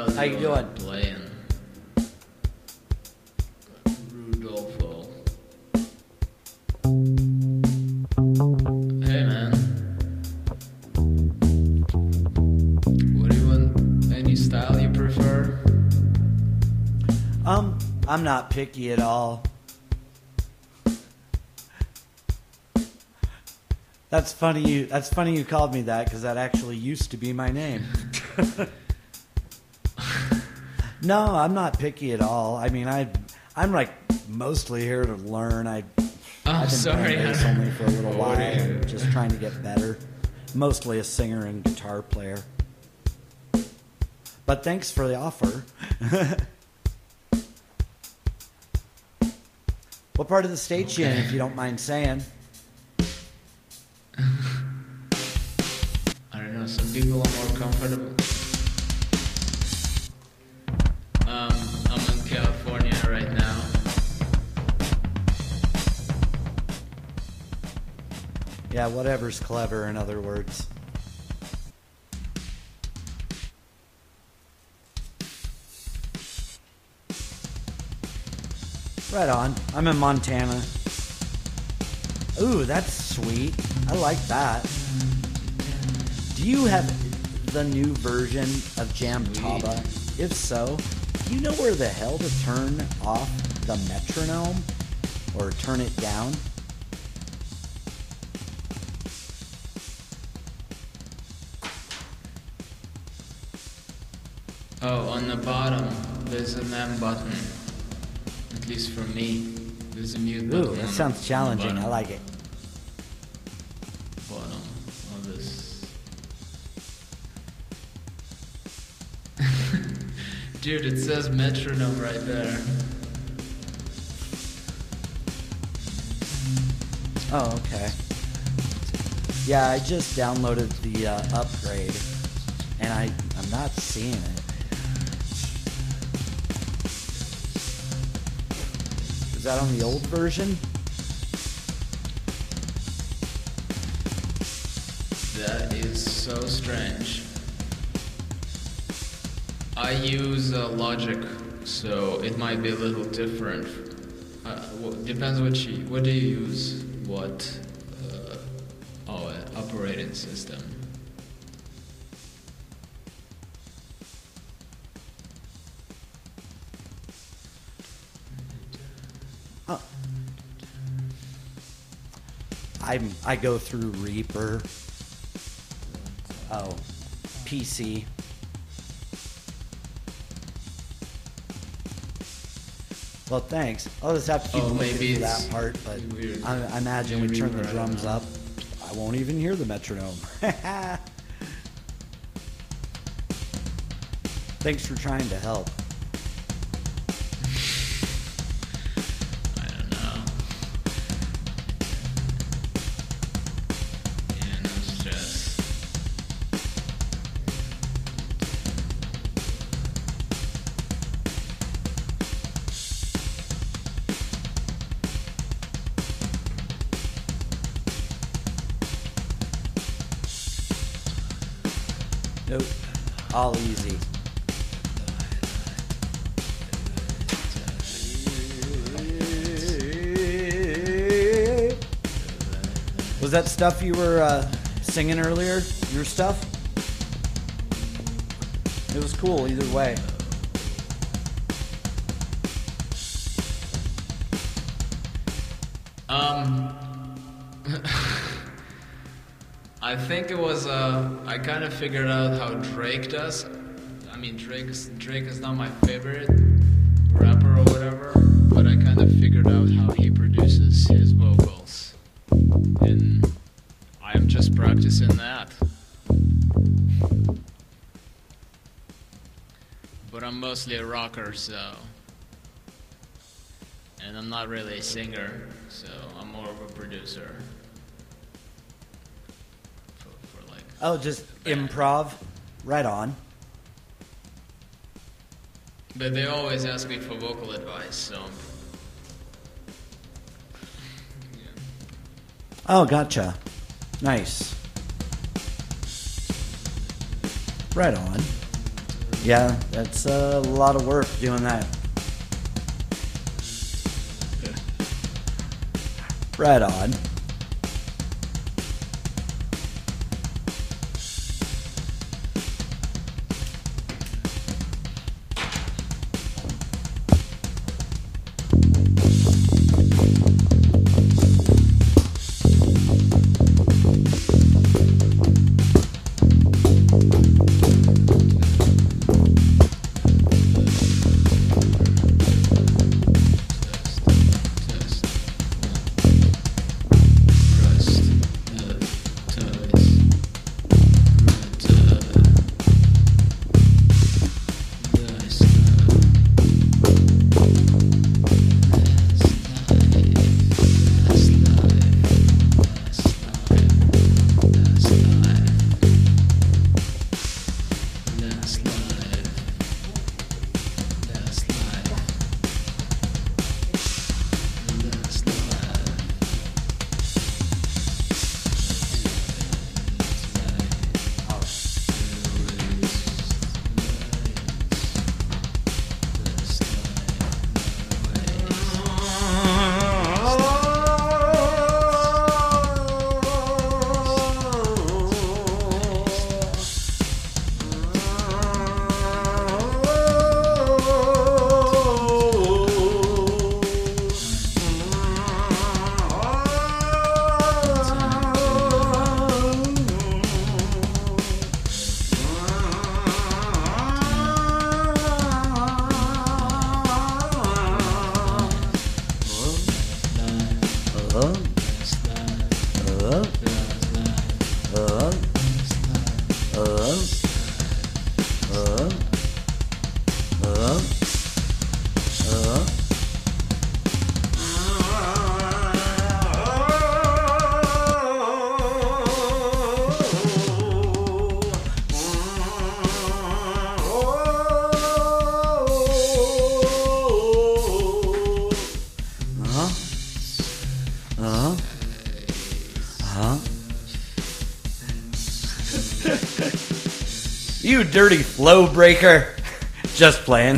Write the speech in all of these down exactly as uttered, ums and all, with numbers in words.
Claudio How you doing? playing Rudolfo. Hey man, what do you want? Any style you prefer? Um, I'm not picky at all. That's funny you that's funny you called me that because that actually used to be my name. No, I'm not picky at all. I mean, I I'm like mostly here to learn. I Oh, I've been sorry. playing bass only for a little while What do you- and just trying to get better. Mostly a singer and guitar player. But thanks for the offer. What part of the state you in, if you don't mind saying? I don't know. Some people are more comfortable. Um, I'm in California right now. Yeah, whatever's clever, in other words. Right on. I'm in Montana. Ooh, that's sweet. I like that. Do you have the new version of Jamtaba? If so, do you know where the hell to turn off the metronome? Or turn it down? Oh, on the bottom, there's an M button. At least for me, there's a mute button. Ooh, that on sounds the challenging. I bottom, like it. bottom of this. Dude, it says metronome right there. Oh, okay. Yeah, I just downloaded the uh, upgrade, and I, I'm not seeing it. Is that on the old version? That is so strange. I use uh, Logic, so it might be a little different. Uh, w- depends what you, what do you use? What uh, oh, uh, operating system? Oh. I'm, I go through Reaper. Oh, P C. Well, thanks. I'll just have to keep Oh, looking maybe for it's that part, but weird. I, I imagine we Maybe turn the Reaper, I don't drums know. up. I won't even hear the metronome. Thanks for trying to help. I don't know. Yeah, no stress. Nope. All easy. Was that stuff you were uh, singing earlier? Your stuff? It was cool either way. Um, I think it was. Uh, I kind of figured out how Drake does. I mean, Drake is Drake is not my favorite rapper or whatever, but I kind of figured out how he produces his vocals, and I am just practicing that. But I'm mostly a rocker, so. And I'm not really a singer, so I'm more of a producer. For, for like, Oh, just improv? Right on. but they always ask me for vocal advice, so. Yeah. Oh, gotcha. Nice. Right on. Yeah, that's a lot of work doing that. Right on. You dirty flow breaker. Just playing.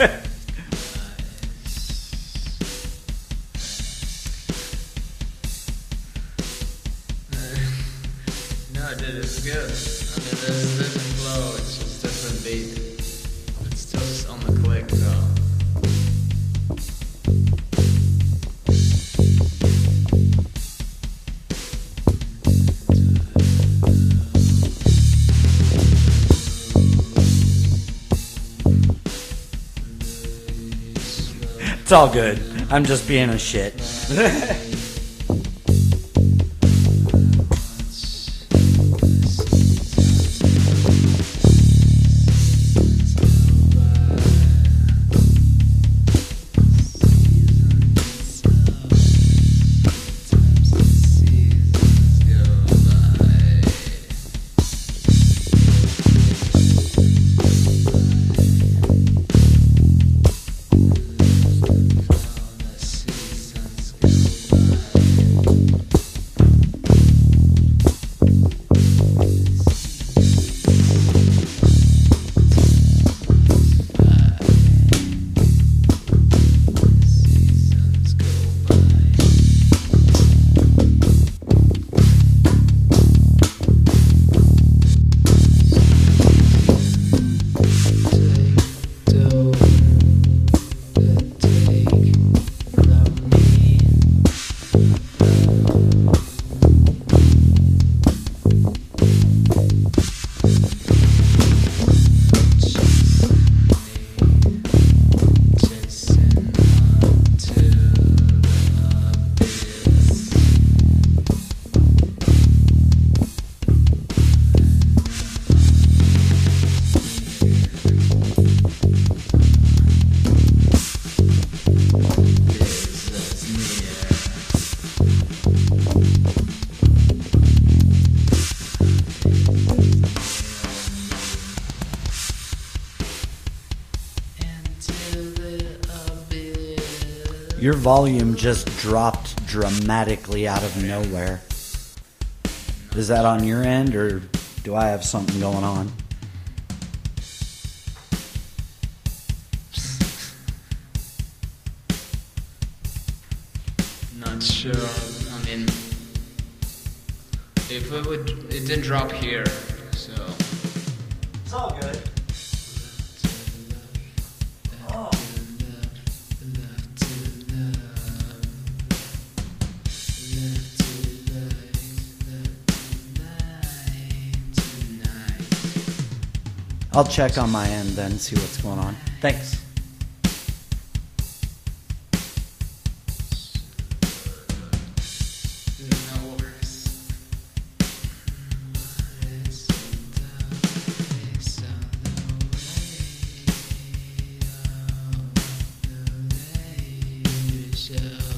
No, dude, it's good. I mean, there's different flow, it's just different beat. It's still on the click, though. It's all good. I'm just being a shit. Your volume just dropped dramatically out of nowhere. Is that on your end, or do I have something going on? Not sure. I mean, if it would, it didn't drop here, so. It's all good. Oh. I'll check on my end then, see what's going on. Thanks. So